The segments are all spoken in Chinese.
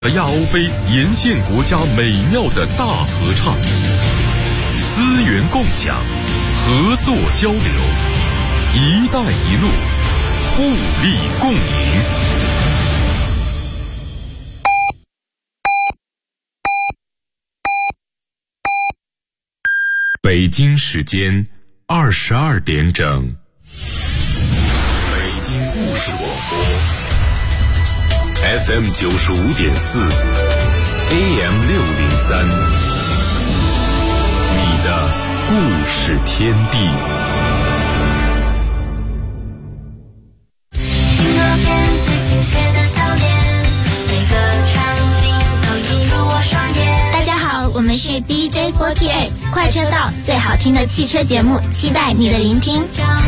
亚欧非沿线国家美妙的大合唱，资源共享，合作交流，一带一路，互利共赢。北京时间22点整，北京故事广播。FM 95.4 AM 603，你的故事天地。 听那片最亲切的笑脸，每个场景都映入我双眼。 大家好，我们是 DJ48 快车道，最好听的汽车节目，期待你的聆听。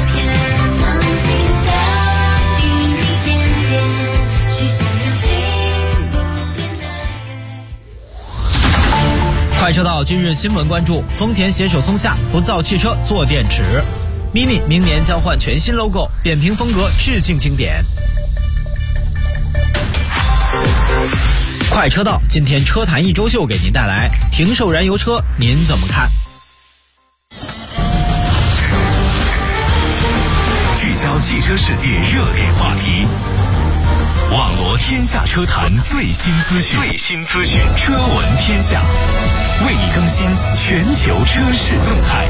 快车道今日新闻关注：丰田携手松下，不造汽车做电池。Mini 明年将换全新 logo， 扁平风格致敬经典。快车道今天车坛一周秀给您带来停售燃油车，您怎么看？ 聚焦汽车世界热点话题，网罗天下车坛最新资讯，车闻天下，为你更新全球车市动态。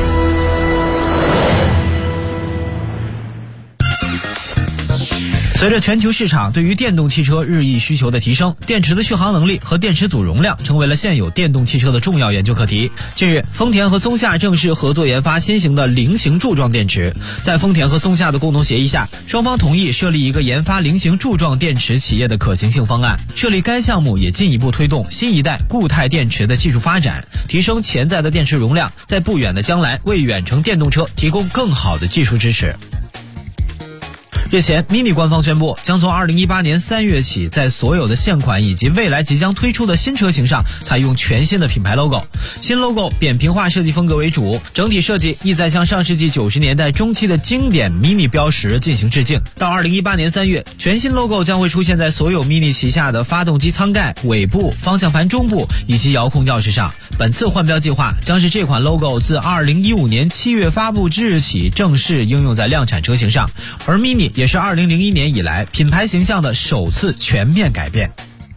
随着全球市场对于电动汽车日益需求的提升，电池的续航能力和电池组容量成为了现有电动汽车的重要研究课题。近日，丰田和松下正式合作研发新型的菱形柱状电池。在丰田和松下的共同协议下，双方同意设立一个研发菱形柱状电池企业的可行性方案。设立该项目也进一步推动新一代固态电池的技术发展，提升潜在的电池容量，在不远的将来为远程电动车提供更好的技术支持。日前 Mini 官方宣布，将从2018年3月起，在所有的现款以及未来即将推出的新车型上采用全新的品牌 logo。 新 logo 扁平化设计风格为主，整体设计意在向上世纪90年代中期的经典 Mini 标识进行致敬。到2018年3月，全新 logo 将会出现在所有 Mini 旗下的发动机舱盖、尾部、方向盘中部以及遥控钥匙上。本次换标计划将是这款 logo 自2015年7月发布之日起正式应用在量产车型上，而 Mini 也是2001年以来品牌形象的首次全面改变。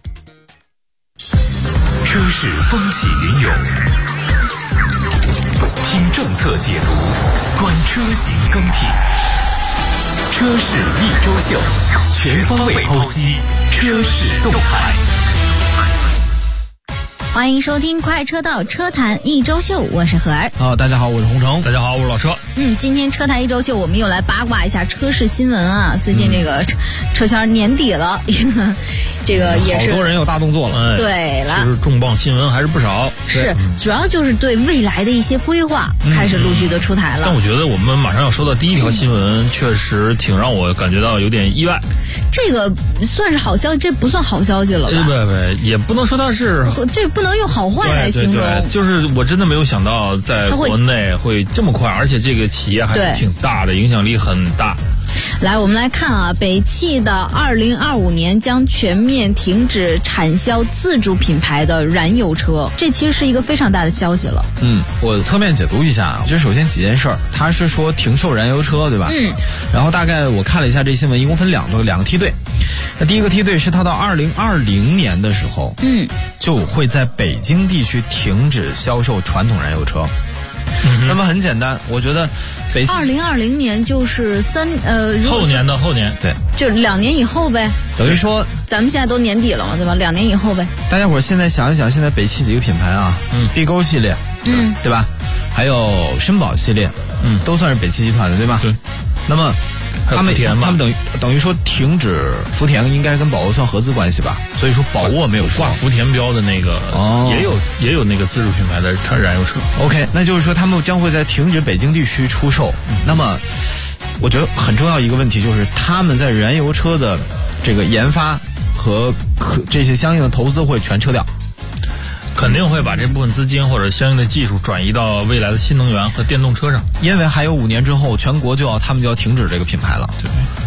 车市风起云涌，听政策解读，观车型更替。车市一周秀，全方位剖析车市动态。 欢迎收听快车道车坛一周秀，我是何儿。 大家好，我是洪城。 大家好，我是老车。 今天车坛一周秀我们又来八卦一下车市新闻啊。最近这个车圈年底了，这个也是好多人有大动作了。 对了， 其实重磅新闻还是不少。 是，主要就是对未来的一些规划开始陆续的出台了。 但我觉得我们马上要说到第一条新闻，确实挺让我感觉到有点意外。 这个算是好消息，这不算好消息了吧？ 对，也不能说它是， 这不能用好坏来形容。 对，就是我真的没有想到在国内会这么快，而且这个企业还是挺大的，影响力很大。 来，我们来看啊，北汽的2025年将全面停止产销自主品牌的燃油车，这其实是一个非常大的消息了。 我侧面解读一下，就首先几件事儿，他是说停售燃油车，对吧？然后大概我看了一下这新闻，一共分两个梯队。那第一个梯队是他到2020年的时候，就会在北京地区停止销售传统燃油车。那么很简单，我觉得北汽 2020年就是后年， 对， 就2年以后呗。 等于说咱们现在都年底了嘛，对吧？2年以后呗。 大家伙现在想一想，现在北汽几个品牌啊，碧沟系列，对吧？还有绅宝系列，都算是北汽集团的，对吧？ 对。 那么他们等于说停止福田，应该跟宝沃算合资关系吧？所以说宝沃没有挂福田标的那个，也有那个自主品牌的燃油车。 OK， 那就是说他们将会在停止北京地区出售。那么，我觉得很重要一个问题就是他们在燃油车的这个研发和这些相应的投资会全撤掉。 肯定会把这部分资金或者相应的技术转移到未来的新能源和电动车上， 因为还有5年之后，全国他们就要停止这个品牌了。对，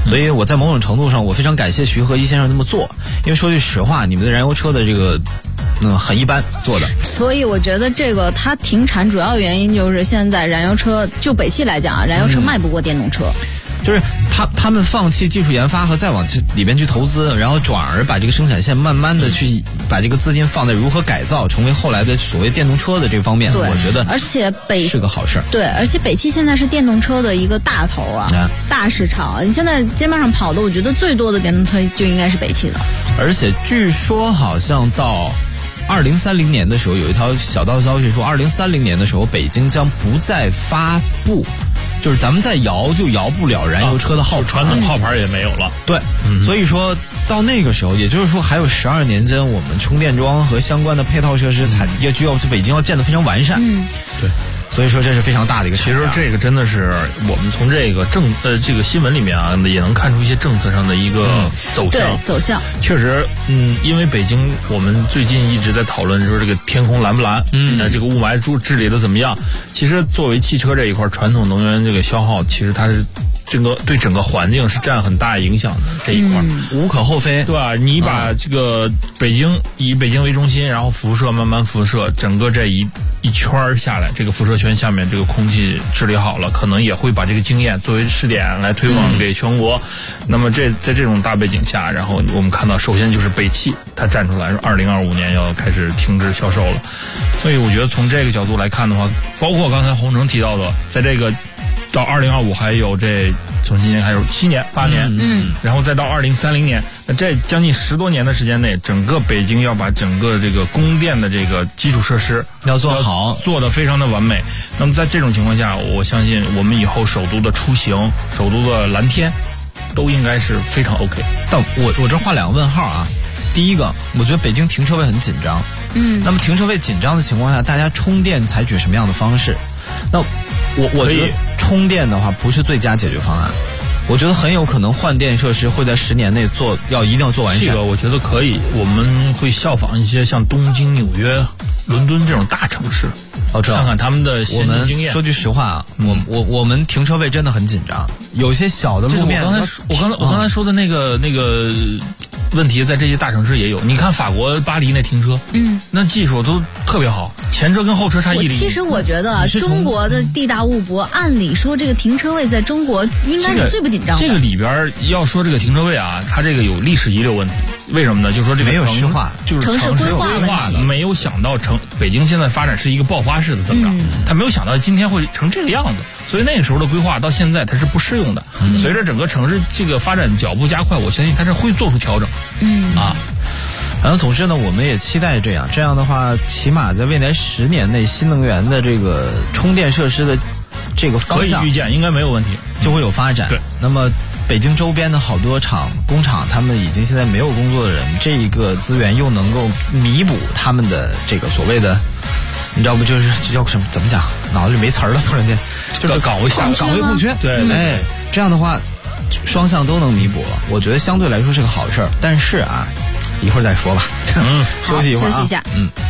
所以我在某种程度上，我非常感谢徐和一先生这么做，因为说句实话，你们的燃油车的这个很一般做的。 所以我觉得这个它停产主要原因就是现在燃油车，就北汽来讲啊，燃油车卖不过电动车。 就是他们放弃技术研发和再往里边去投资，然后转而把这个生产线慢慢的去把这个资金放在如何改造成为后来的所谓电动车的这方面，我觉得而且是个好事。 对，而且北汽现在是电动车的一个大头啊，大市场。你现在街面上跑的，我觉得最多的电动车就应该是北汽的。而且据说好像到2030年的时候，有一条小道消息说，2030年的时候，北京将不再发布。就是咱们再摇就摇不了燃油车的号牌， 传统号牌也没有了。 对，所以说到那个时候，也就是说还有12年间，我们充电桩和相关的配套设施也就要北京要建得非常完善。对。所以说这是非常大的一个。 其实这个真的是我们从这个这个新闻里面啊，也能看出一些政策上的一个走向。 对，走向确实，因为北京我们最近一直在讨论说这个天空蓝不蓝，这个雾霾治理的怎么样？其实作为汽车这一块传统能源这个消耗，其实它是对整个环境是占很大影响的这一块， 无可厚非， 对吧？你把这个以北京为中心，然后辐射慢慢辐射，整个这一圈下来，这个辐射圈下面这个空气治理好了，可能也会把这个经验作为试点来推广给全国。那么在这种大背景下，然后我们看到，首先就是北汽它站出来说，2025年要开始停止销售了。所以我觉得从这个角度来看的话，包括刚才洪城提到的，在这个到2025还有从今年还有7年8年，然后再到2030年，那这将近10多年的时间内，整个北京要把整个这个供电的这个基础设施要做好， 做得非常的完美。那么在这种情况下，我相信我们以后首都的出行、首都的蓝天，都应该是非常 OK。 但我这画2个问号啊。第一个，我觉得北京停车位很紧张。那么停车位紧张的情况下，大家充电采取什么样的方式？那我觉得充电的话不是最佳解决方案。我觉得很有可能换电设施会在10年内一定要做完善。 这个我觉得可以，我们会效仿一些像东京、纽约、伦敦这种大城市，看看他们的先进经验。 说句实话啊，我们停车位真的很紧张，有些小的路面。 我刚才说的那个问题在这些大城市也有。你看法国巴黎那停车，那技术都特别好，前车跟后车差1厘米。 其实我觉得中国的地大物博，按理说这个停车位在中国应该是最不紧张的。 这个里边要说这个停车位啊，它这个有历史遗留问题。为什么呢？就是说这个没有实化， 就是城市规划没有想到北京现在发展是一个爆发式的增长，他没有想到今天会成这个样子，所以那个时候的规划到现在它是不适用的。随着整个城市这个发展脚步加快，我相信它是会做出调整。 然后总之呢，我们也期待这样的话，起码在未来10年内，新能源的这个充电设施的这个方向可以预见应该没有问题， 就会有发展。 对， 那么北京周边的好多工厂，他们已经现在没有工作的人，这一个资源又能够弥补他们的这个所谓的，你知道不？就是叫什么？怎么讲？脑子里没词儿了，突然间就是岗位空缺。 对， 这样的话，双向都能弥补了，我觉得相对来说是个好事儿。但是啊，一会儿再说吧。休息一会儿啊。 休息一下。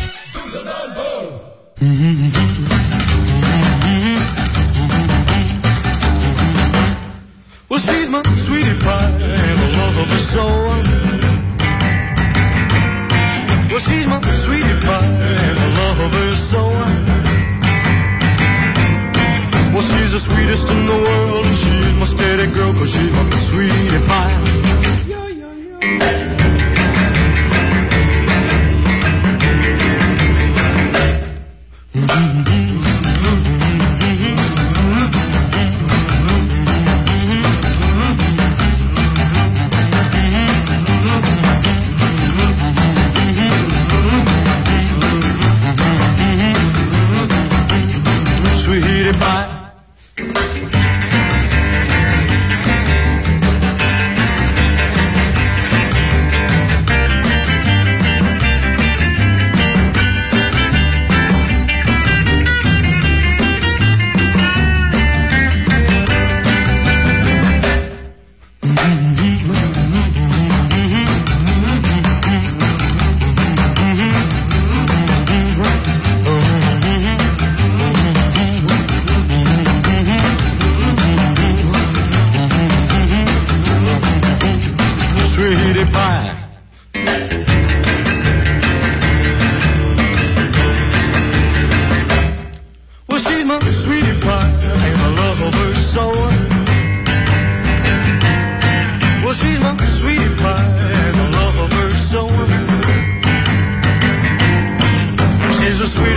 Well, she's my sweetie pie and the love of her soul. Well, she's my sweetie pie and the love of her soul. Well, she's the sweetest in the world and she's my steady girl 'cause she's my sweetie pie. Sweetie pie.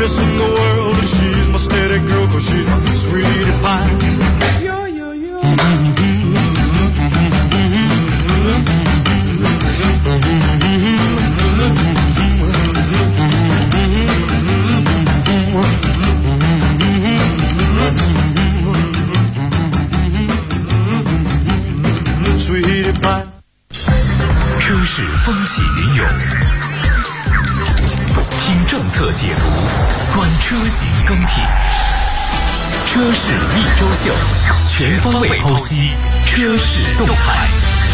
sweetest in the world, and she's my steady girl, 'cause she's my sweetie pie. Sweetie pie. 车市风起云涌，听政策解读，观车型更替。车市一周秀，全方位剖析车市动态。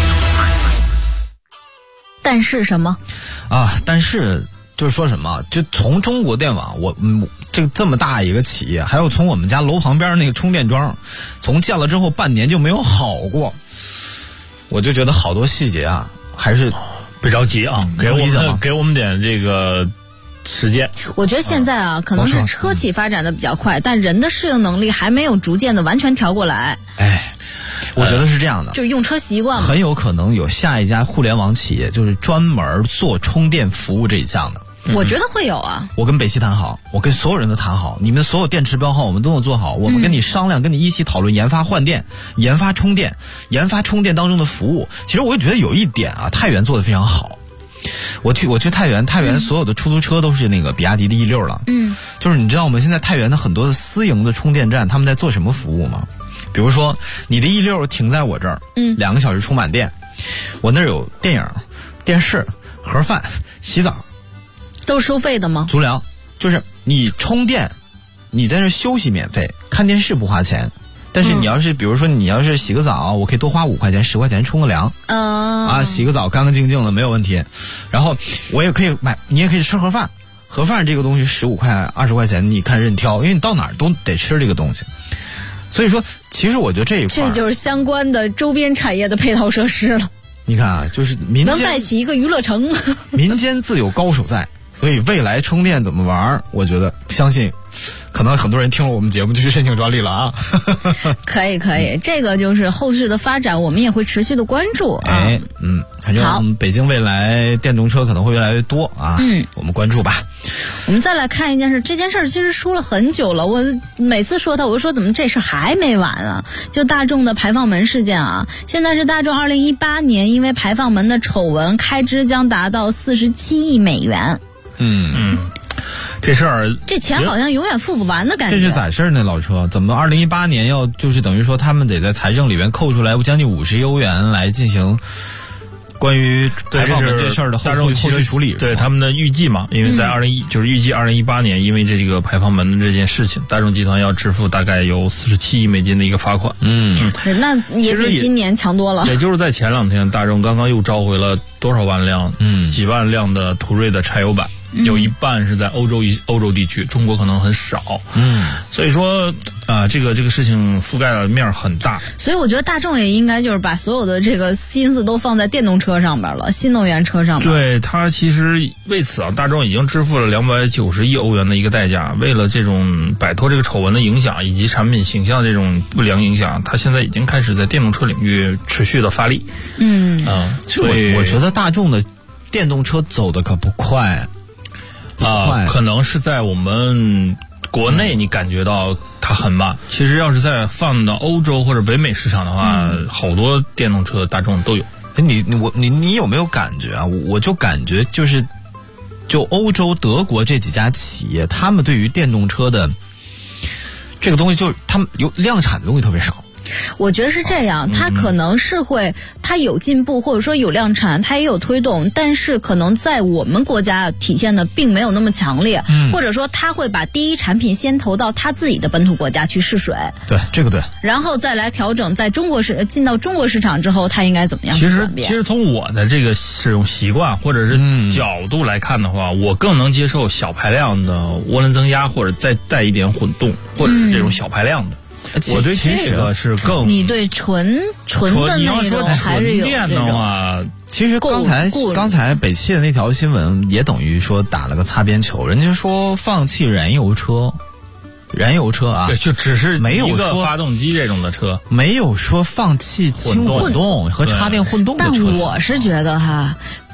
但是什么？ 但是就是说什么？就从中国电网，这么大一个企业，还有从我们家楼旁边那个充电桩，从建了之后半年就没有好过。我就觉得好多细节啊，还是别着急啊，给我们点这个时间。 我觉得现在啊，可能是车企发展的比较快，但人的适应能力还没有逐渐的完全调过来。 我觉得是这样的， 就是用车习惯嘛， 很有可能有下一家互联网企业就是专门做充电服务这一项的。 我觉得会有啊。 我跟北汽谈好，我跟所有人都谈好，你们所有电池标号我们都能做好，我们跟你商量，跟你一起讨论研发换电、研发充电、研发充电当中的服务。其实我也觉得有一点啊，太原做的非常好。我去太原所有的出租车都是那个比亚迪的E6了。就是你知道我们现在太原的很多的私营的充电站，他们在做什么服务吗？比如说你的E6停在我这儿，2个小时充满电，我那儿有电影、电视、盒饭、洗澡。 都是收费的吗？ 足疗，就是你充电，你在这休息免费，看电视不花钱。但是你要是比如说你要是洗个澡，我可以多花5块钱10块钱冲个凉。洗个澡干干净净的没有问题。然后我也可以你也可以吃盒饭。盒饭这个东西15块20块钱你看任挑，因为你到哪儿都得吃这个东西。所以说其实我觉得这一块这就是相关的周边产业的配套设施了。 你看啊，就是民间能带起一个娱乐城。 民间自有高手在。所以未来充电怎么玩，我觉得相信可能很多人听了我们节目就去申请专利了啊。 可以，这个就是后续的发展，我们也会持续的关注啊。 反正北京未来电动车可能会越来越多啊。我们关注吧。 我们再来看一件事，这件事其实说了很久了，我每次说它，我就说怎么这事还没完啊？就大众的排放门事件啊，现在是大众2018年因为排放门的丑闻，开支将达到47亿美元。 这事儿这钱好像永远付不完的感觉。 这是咋事呢？老车怎么2018年要就是等于说他们得在财政里面扣出来将近50亿欧元来进行关于排放门这事儿的后续处理？ 对他们的预计嘛，因为在就是预计2018年，因为这个排放门的这件事情，大众集团要支付大概有47亿美金的一个罚款。 那也比今年强多了。 也就是在前2天，大众刚刚又召回了多少万辆？几万辆的途锐的柴油版。有一半是在欧洲地区，中国可能很少。所以说这个事情覆盖的面很大。所以我觉得大众也应该就是把所有的这个心思都放在电动车上边了，新能源车上边。 对，它其实为此大众已经支付了290亿欧元的一个代价。为了这种摆脱这个丑闻的影响以及产品形象这种不良影响，它现在已经开始在电动车领域持续的发力。所以我觉得大众的电动车走的可不快。 可能是在我们国内你感觉到它很慢，其实要是再放到欧洲或者北美市场的话，好多电动车大众都有。 你有没有感觉啊？我就感觉就欧洲德国这几家企业，他们对于电动车的这个东西，就是他们有量产的东西特别少。 我觉得是这样，它可能是会，它有进步或者说有量产，它也有推动，但是可能在我们国家体现的并没有那么强烈，或者说它会把第一产品先投到它自己的本土国家去试水， 对，这个对， 然后再来调整，在进到中国市场之后，它应该怎么样去转变？ 其实从我的这个使用习惯或者是角度来看的话，我更能接受小排量的涡轮增压，或者再带一点混动，或者是这种小排量的。我对这个是更， 你对纯的那种还是有电的话， 其实刚才北汽的那条新闻也等于说打了个擦边球，人家说放弃燃油车啊， 对，就只是没有说发动机这种的车， 没有说放弃轻混动和插电混动的车。 但我是觉得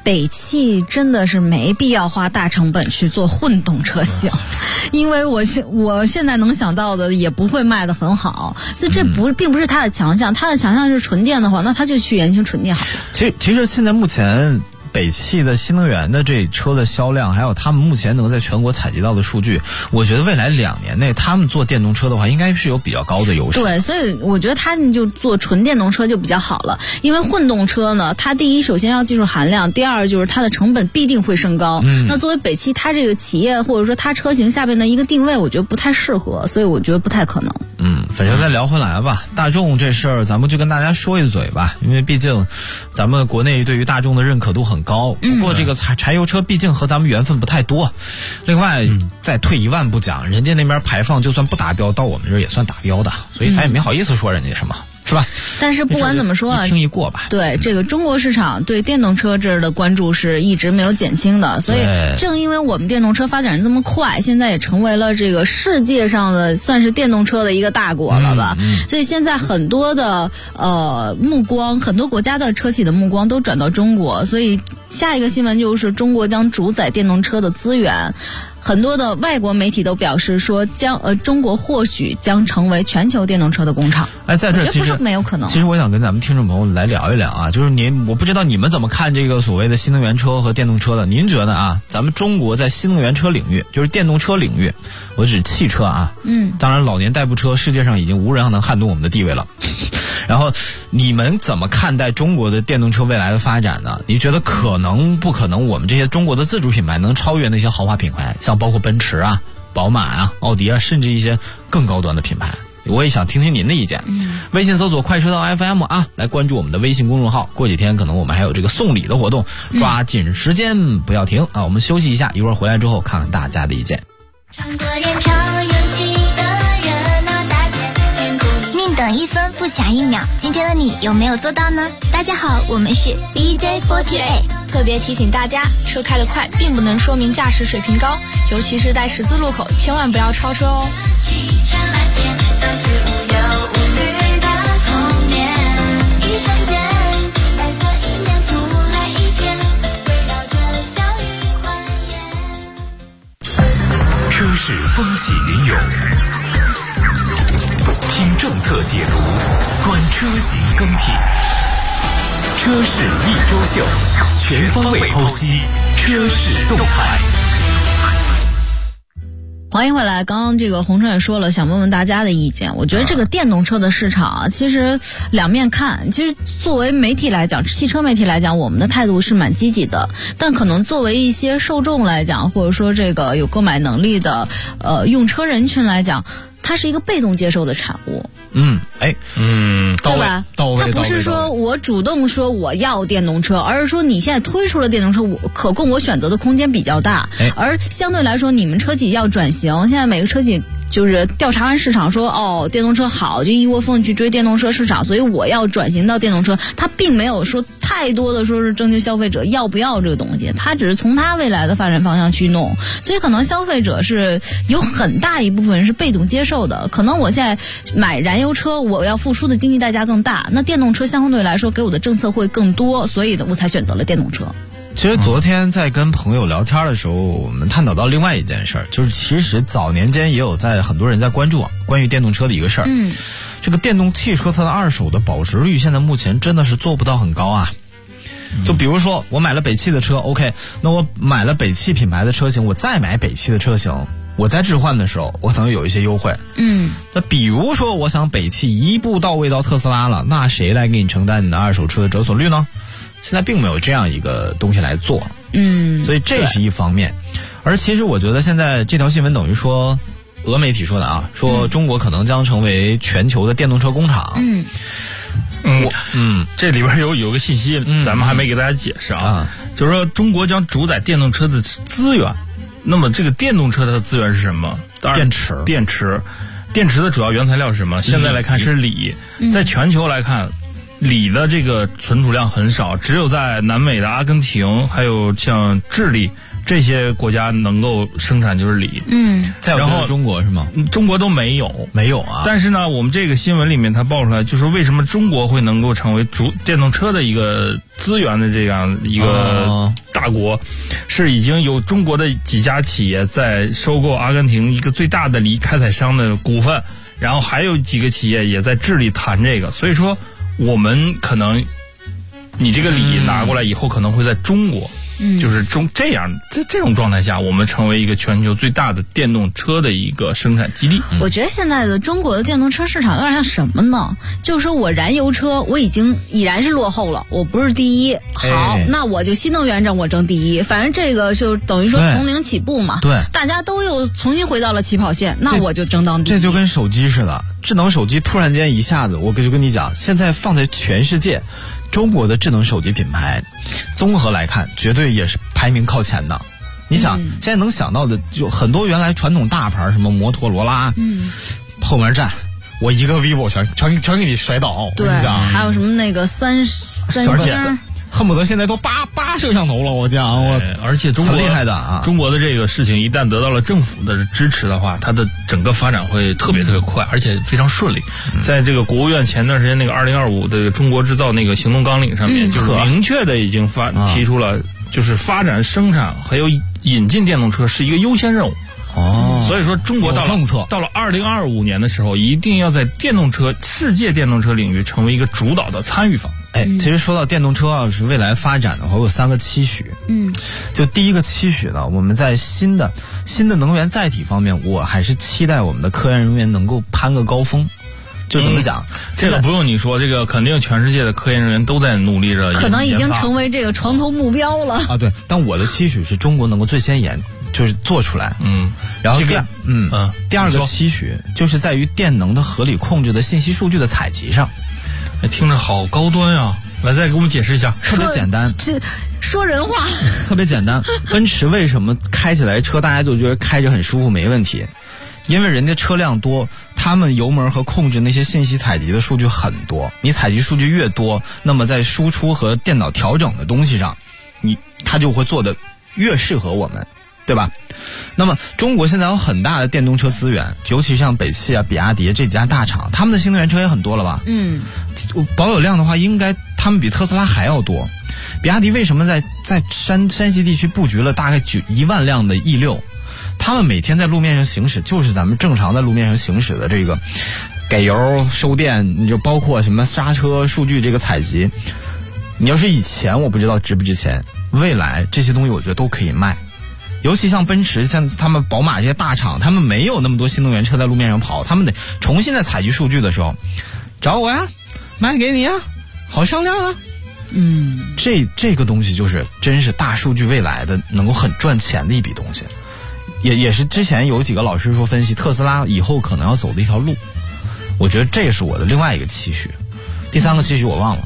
北汽真的是没必要花大成本去做混动车型，因为我现在能想到的也不会卖得很好，所以这并不是它的强项，它的强项是纯电的话，那它就去研究纯电好了。 其实现在目前北汽的新能源的这车的销量，还有他们目前能在全国采集到的数据，我觉得未来2年内他们做电动车的话，应该是有比较高的优势。 对，所以我觉得他们就做纯电动车就比较好了，因为混动车呢，它第一首先要技术含量，第二就是它的成本必定会升高。那作为北汽，它这个企业或者说它车型下面的一个定位，我觉得不太适合，所以我觉得不太可能。 反正再聊回来吧，大众这事儿咱们就跟大家说一嘴吧，因为毕竟咱们国内对于大众的认可度很高，不过这个柴油车毕竟和咱们缘分不太多。另外再退一万步讲，人家那边排放就算不达标，到我们这儿也算达标的，所以咱也没好意思说人家什么。是吧？ 但是不管怎么说啊， 一听一过吧。 对这个中国市场对电动车这儿的关注是一直没有减轻的，所以正因为我们电动车发展这么快，现在也成为了这个世界上的算是电动车的一个大国了吧。所以现在很多的目光，很多国家的车企的目光都转到中国，所以下一个新闻就是中国将主宰电动车的资源。很多的外国媒体都表示说，中国或许将成为全球电动车的工厂。 在这其实没有可能。 其实我想跟咱们听众朋友来聊一聊啊，就是我不知道你们怎么看这个所谓的新能源车和电动车的？您觉得啊，咱们中国在新能源车领域，就是电动车领域，我指汽车啊，当然老年代步车世界上已经无人能撼动我们的地位了。然后你们怎么看待中国的电动车未来的发展呢？你觉得可能不可能我们这些中国的自主品牌能超越那些豪华品牌，像包括奔驰啊、宝马啊、奥迪啊，甚至一些更高端的品牌？我也想听听您的意见。微信搜索快车道 FM 啊，来关注我们的微信公众号。过几天可能我们还有这个送礼的活动，抓紧时间不要停啊！我们休息一下，一会儿回来之后看看大家的意见。 穿过电潮，有几个热闹大街，变故里宁等1分不假1秒。今天的你有没有做到呢？大家好，我们是 BJ48。 特别提醒大家，车开得快并不能说明驾驶水平高，尤其是在十字路口，千万不要超车哦。 汽车蓝天，像是无忧无虑的童年，一瞬间，白色信念铺来一片，围绕着小雨欢颜。 车市风起云涌，听政策解读，观车型更替。车市一周秀，全方位剖析车市动态。 欢迎回来，刚刚这个洪生也说了，想问问大家的意见。我觉得这个电动车的市场啊，其实两面看。其实作为媒体来讲，汽车媒体来讲，我们的态度是蛮积极的，但可能作为一些受众来讲，或者说这个有购买能力的用车人群来讲，它是一个被动接受的产物。 到位， 对吧？它不是说我主动说我要电动车，而是说你现在推出了电动车，我可供我选择的空间比较大。而相对来说，你们车企要转型，现在每个车企就是调查完市场说，电动车好，就一窝蜂去追电动车市场，所以我要转型到电动车。它并没有说太多的说是征求消费者要不要这个东西，它只是从它未来的发展方向去弄。所以可能消费者是有很大一部分人是被动接受的。可能我现在买燃油车，我要付出的经济代价更大，那电动车相对来说给我的政策会更多，所以我才选择了电动车。 其实昨天在跟朋友聊天的时候，我们探讨到另外一件事儿，就是其实早年间也有很多人在关注关于电动车的一个事儿。这个电动汽车它的二手的保值率现在目前真的是做不到很高啊。就比如说我买了北汽的车 ，OK， 那我买了北汽品牌的车型，我再买北汽的车型，我在置换的时候我可能有一些优惠。那比如说我想北汽一步到位到特斯拉了，那谁来给你承担你的二手车的折损率呢？现在并没有这样一个东西来做。所以这是一方面。而其实我觉得现在这条新闻等于说俄媒体说的啊，说中国可能将成为全球的电动车工厂。 这里边有个信息，咱们还没给大家解释啊，就是说中国将主宰电动车的资源。那么这个电动车的资源是什么？当然电池的主要原材料是什么？现在来看是锂，在全球来看，锂的这个存储量很少，只有在南美的阿根廷，还有像智利这些国家能够生产就是锂。 再有就是中国是吗？ 中国都没有。 没有啊。 但是呢，我们这个新闻里面它爆出来，就是为什么中国会能够成为电动车的一个资源的这样一个大国，是已经有中国的几家企业在收购阿根廷一个最大的锂开采商的股份，然后还有几个企业也在致力谈这个。所以说，我们可能你这个锂拿过来以后，可能会在中国。就是这种状态下，我们成为一个全球最大的电动车的一个生产基地。 我觉得现在的中国的电动车市场有点像什么呢？就是说我燃油车我已然是落后了，我不是第一，好，那我就新能源我争第一，反正这个就等于说从零起步嘛， 对， 大家都又重新回到了起跑线，那我就争当第一。 这就跟手机似的，智能手机突然间一下子，我就跟你讲，现在放在全世界。中国的智能手机品牌，综合来看，绝对也是排名靠前的。你想，现在能想到的就很多原来传统大牌，什么摩托罗拉，后面站，我一个 vivo 全给你甩倒。 对，还有什么那个三星。 恨不得现在都八摄像头了，我讲而且中国很厉害的啊！ 中国的这个事情一旦得到了政府的支持的话，它的整个发展会特别快，而且非常顺利。在这个国务院前段时间那个2025的中国制造那个行动纲领上面，就是明确的已经提出了，就是发展生产还有引进电动车是一个优先任务。所以说中国到了2025年的时候，一定要在世界电动车领域成为一个主导的参与方。 其实说到电动车要是未来发展的话，我有3个期许。就第一个期许呢，我们在新的能源载体方面，我还是期待我们的科研人员能够攀个高峰。就怎么讲， 这个不用你说，这个肯定全世界的科研人员都在努力着， 可能已经成为这个床头目标了啊。对，但我的期许是中国能够最先就是做出来。然后第二个期许就是在于电能的合理控制的信息数据的采集上。 听着好高端呀！来，再给我们解释一下。 特别简单， 说人话。 特别简单。奔驰为什么开起来车大家都觉得开着很舒服没问题？因为人家车辆多，他们油门和控制那些信息采集的数据很多。你采集数据越多，那么在输出和电脑调整的东西上，它就会做得越适合我们，对吧？那么中国现在有很大的电动车资源，尤其像北汽啊、比亚迪这几家大厂，他们的新能源车也很多了吧？保有量的话，应该他们比特斯拉还要多。比亚迪为什么在山西地区布局了大概1万辆的 E6？他们每天在路面上行驶，就是咱们正常在路面上行驶的这个给油、收电，你就包括什么刹车数据这个采集。你要是以前我不知道值不值钱，未来这些东西我觉得都可以卖。尤其像奔驰、像他们宝马这些大厂，他们没有那么多新能源车在路面上跑，他们得重新在采集数据的时候，找我呀，卖给你呀，好商量啊。这个东西就是真是大数据未来的能够很赚钱的一笔东西。也是之前有几个老师说分析特斯拉以后可能要走的一条路，我觉得这是我的另外一个期许。第3个期许我忘了。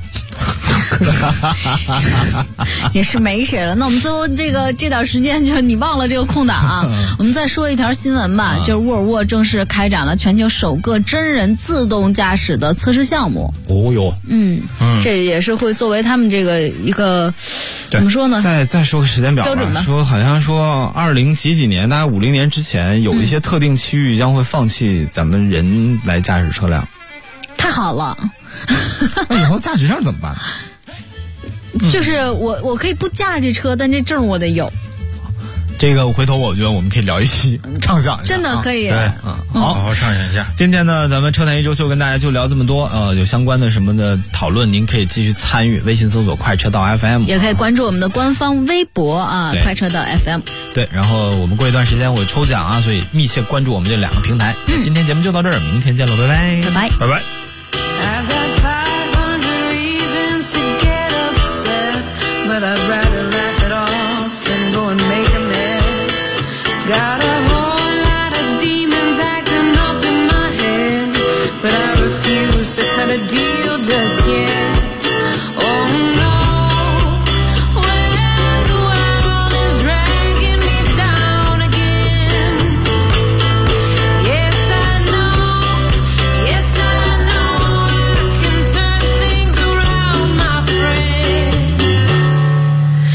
也是没谁了。那我们最后这点时间，就你忘了这个空档啊。我们再说一条新闻吧，就是沃尔沃正式开展了全球首个真人自动驾驶的测试项目。这也是会作为他们这个一个怎么说呢？ 再说个时间表吧， 标准吧。 说好像说20几年，大概50年之前，有一些特定区域将会放弃咱们人来驾驶车辆。 太好了。 那以后驾驶证怎么办？ 就是我可以不驾这车，但这证我得有。 这个回头我觉得我们可以聊一期畅想一下， 真的可以。 好好畅想一下。 今天呢，咱们车谈一周就跟大家就聊这么多。有相关的什么的讨论，您可以继续参与，微信搜索快车道 FM， 也可以关注我们的官方微博啊，快车道 FM。 对，然后我们过一段时间我会抽奖啊，所以密切关注我们这2个平台。今天节目就到这儿，明天见喽，拜拜， 拜拜， 拜拜。 I've got 500 reasons to get upset, but I'd rather laugh it off than go and make a mess. Got a whole lot of demons acting up in my head, but I refuse to cut a deal just yet. Oh no, when the world is dragging me down again. Yes, I know, yes, I know I can turn things around, my friend.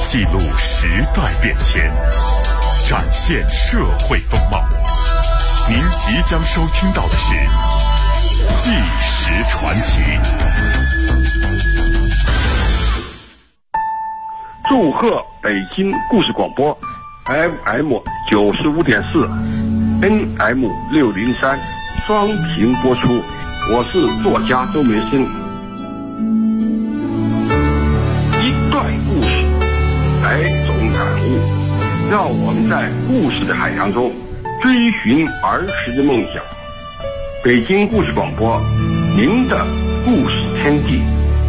记录时代变迁，展现社会风貌。您即将收听到的是《纪实传奇》。 祝贺北京故事广播 FM 95.4 NM 603双频播出，我是作家周梅生。一段故事，百种感悟，让我们在故事的海洋中追寻儿时的梦想。北京故事广播，您的故事天地。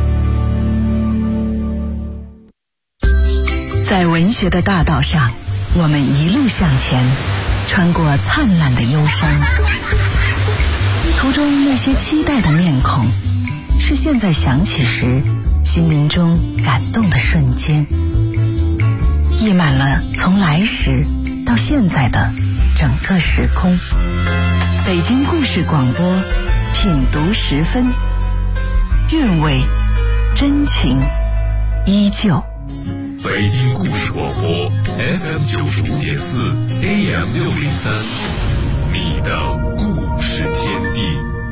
在文学的大道上，我们一路向前，穿过灿烂的忧伤。途中那些期待的面孔，是现在想起时心灵中感动的瞬间，溢满了从来时到现在的整个时空。北京故事广播，品读10分，韵味真情依旧。 北京故事广播 FM 95.4 AM 603，你的故事天地。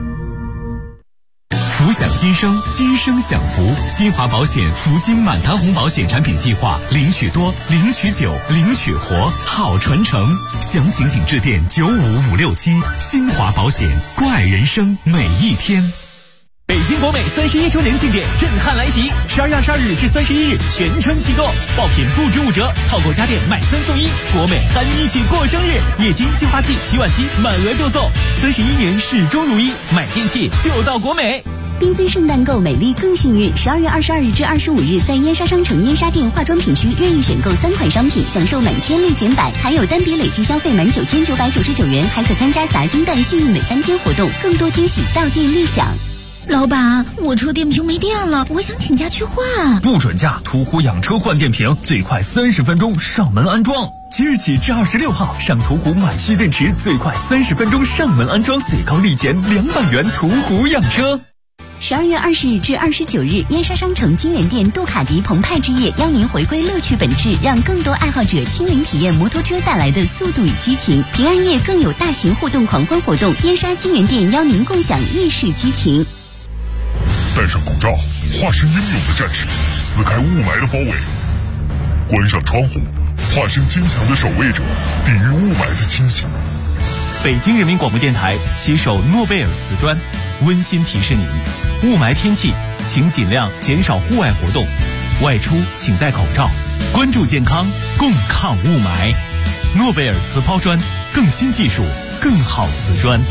福享今生，今生享福。新华保险福金满堂红保险产品计划，领取多，领取久，领取活，好传承。详情请致电95567。新华保险，怪人生每一天。北京国美31周年庆典震撼来袭，12月22日至31日全程启动，爆品不止5折，套购家电买3送1，国美和你一起过生日，液晶净化器、洗碗机满额就送，31年始终如一，买电器就到国美。 缤纷圣诞购，美丽更幸运。12月22日至25日，在燕莎商城燕莎店化妆品区任意选购3款商品，享受满千立减100，还有单笔累计消费满9999元，还可参加砸金蛋幸运每3天活动，更多惊喜到店立享。 老板，我车电瓶没电了，我想请假去换。 不准假，途虎养车换电瓶，最快30分钟上门安装。即日起至26号，上途虎买蓄电池，最快30分钟上门安装，最高立减200元。途虎养车。 12月20日至29日，燕莎商城金源店杜卡迪澎湃之夜，邀您回归乐趣本质，让更多爱好者亲临体验摩托车带来的速度与激情。平安夜更有大型互动狂欢活动，燕莎金源店邀您共享意式激情。 戴上口罩，化身英勇的战士，撕开雾霾的包围；关上窗户，化身坚强的守卫者，抵御雾霾的侵袭。 北京人民广播电台携手诺贝尔瓷砖，温馨提示您：雾霾天气，请尽量减少户外活动，外出请戴口罩，关注健康，共抗雾霾。诺贝尔瓷抛砖，更新技术，更好瓷砖。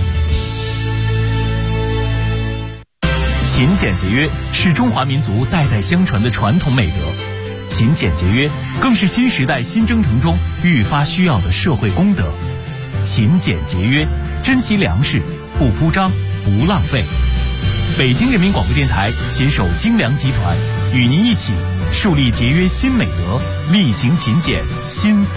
勤俭节约是中华民族代代相传的传统美德，勤俭节约更是新时代新征程中愈发需要的社会公德。勤俭节约，珍惜粮食，不铺张，不浪费。北京人民广播电台携手精粮集团，与您一起树立节约新美德，力行勤俭新